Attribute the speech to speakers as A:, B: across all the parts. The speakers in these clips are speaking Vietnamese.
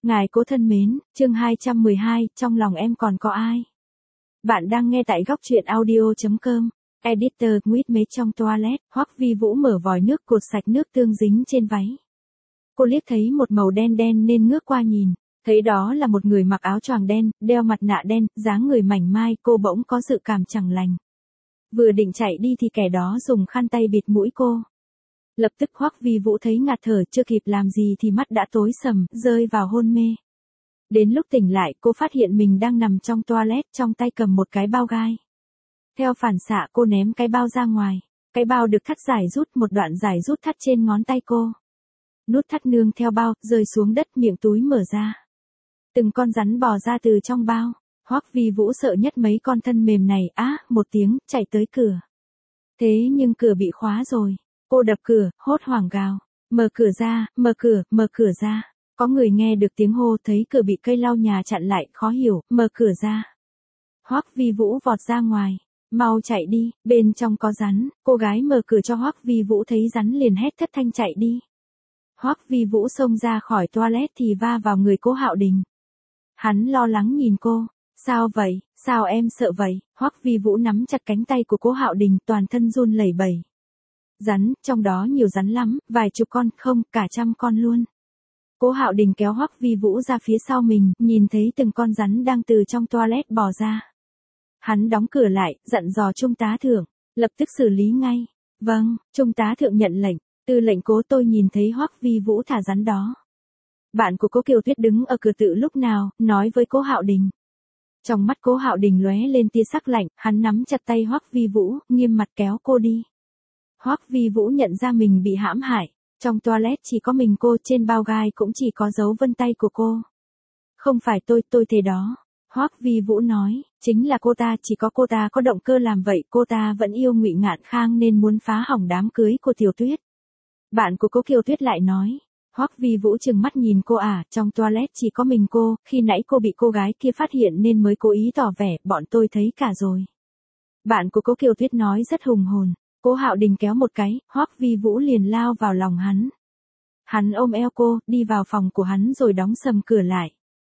A: Ngài cố thân mến, chương 212, trong lòng em còn có ai? Bạn đang nghe tại góc truyện audio.com. Editor, nguyết mấy trong toilet, Hoắc Vi Vũ mở vòi nước cột sạch nước tương dính trên váy. Cô liếc thấy một màu đen đen nên ngước qua nhìn, thấy đó là một người mặc áo choàng đen, đeo mặt nạ đen, dáng người mảnh mai, cô bỗng có dự cảm chẳng lành. Vừa định chạy đi thì kẻ đó dùng khăn tay bịt mũi cô. Lập tức Hoắc Vi Vũ thấy ngạt thở, chưa kịp làm gì thì mắt đã tối sầm, rơi vào hôn mê. Đến lúc tỉnh lại, cô phát hiện mình đang nằm trong toilet, trong tay cầm một cái bao gai. Theo phản xạ cô ném cái bao ra ngoài. Cái bao được thắt giải rút, một đoạn giải rút thắt trên ngón tay cô. Nút thắt nương theo bao, rơi xuống đất, miệng túi mở ra. Từng con rắn bò ra từ trong bao. Hoắc Vi Vũ sợ nhất mấy con thân mềm này, một tiếng, chạy tới cửa. Thế nhưng cửa bị khóa rồi. Cô đập cửa, hốt hoảng gào. Mở cửa ra, mở cửa ra. Có người nghe được tiếng hô, thấy cửa bị cây lau nhà chặn lại, khó hiểu, mở cửa ra. Hoắc Vi Vũ vọt ra ngoài. Mau chạy đi, bên trong có rắn. Cô gái mở cửa cho Hoắc Vi Vũ thấy rắn liền hét thất thanh chạy đi. Hoắc Vi Vũ xông ra khỏi toilet thì va vào người Cố Hạo Đình. Hắn lo lắng nhìn cô. Sao vậy, sao em sợ vậy? Hoắc Vi Vũ nắm chặt cánh tay của Cố Hạo Đình, toàn thân run lẩy bẩy. Rắn, trong đó nhiều rắn lắm, vài chục con, không, cả trăm con luôn. Cố Hạo Đình kéo Hoắc Vi Vũ ra phía sau mình, nhìn thấy từng con rắn đang từ trong toilet bò ra. Hắn đóng cửa lại, dặn dò Trung tá thượng, lập tức xử lý ngay. Vâng, Trung tá thượng nhận lệnh, từ lệnh Cố. Tôi nhìn thấy Hoắc Vi Vũ thả rắn đó. Bạn của Cố Kiều Tuyết đứng ở cửa tự lúc nào, nói với Cố Hạo Đình. Trong mắt Cố Hạo Đình lóe lên tia sắc lạnh, hắn nắm chặt tay Hoắc Vi Vũ, nghiêm mặt kéo cô đi. Hoắc Vi Vũ nhận ra mình bị hãm hại, trong toilet chỉ có mình cô, trên bao gai cũng chỉ có dấu vân tay của cô. Không phải tôi thế đó. Hoắc Vi Vũ nói, chính là cô ta, chỉ có cô ta có động cơ làm vậy, cô ta vẫn yêu Ngụy Ngạn Khang nên muốn phá hỏng đám cưới của Tiểu Tuyết. Bạn của Cố Kiều Tuyết lại nói, Hoắc Vi Vũ trừng mắt nhìn cô, trong toilet chỉ có mình cô, khi nãy cô bị cô gái kia phát hiện nên mới cố ý tỏ vẻ, bọn tôi thấy cả rồi. Bạn của Cố Kiều Tuyết nói rất hùng hồn. Cố Hạo Đình kéo một cái, Hoắc Vi Vũ liền lao vào lòng hắn. Hắn ôm eo cô, đi vào phòng của hắn rồi đóng sầm cửa lại.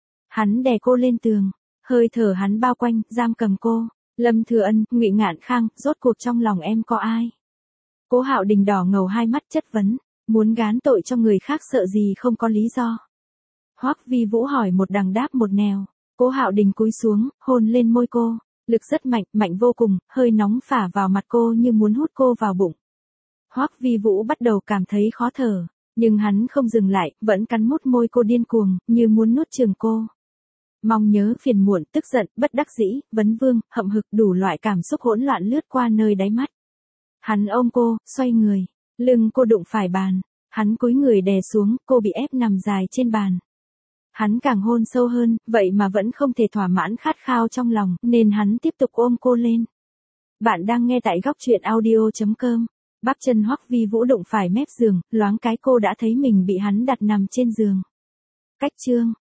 A: Hắn đè cô lên tường, hơi thở hắn bao quanh, giam cầm cô. Lâm Thừa Ân, Ngụy Ngạn Khang, rốt cuộc trong lòng em có ai? Cố Hạo Đình đỏ ngầu hai mắt chất vấn, muốn gán tội cho người khác sợ gì không có lý do. Hoắc Vi Vũ hỏi một đằng đáp một nẻo. Cố Hạo Đình cúi xuống, hôn lên môi cô. Lực rất mạnh, mạnh vô cùng, hơi nóng phả vào mặt cô như muốn hút cô vào bụng. Hoắc Vi Vũ bắt đầu cảm thấy khó thở, nhưng hắn không dừng lại, vẫn cắn mút môi cô điên cuồng, như muốn nuốt chửng cô. Mong nhớ, phiền muộn, tức giận, bất đắc dĩ, vấn vương, hậm hực, đủ loại cảm xúc hỗn loạn lướt qua nơi đáy mắt. Hắn ôm cô, xoay người, lưng cô đụng phải bàn, hắn cúi người đè xuống, cô bị ép nằm dài trên bàn. Hắn càng hôn sâu hơn, vậy mà vẫn không thể thỏa mãn khát khao trong lòng, nên hắn tiếp tục ôm cô lên. Bạn đang nghe tại góc truyện audio.com. Bắp chân Hoắc Vi Vũ đụng phải mép giường, loáng cái cô đã thấy mình bị hắn đặt nằm trên giường. Cách chương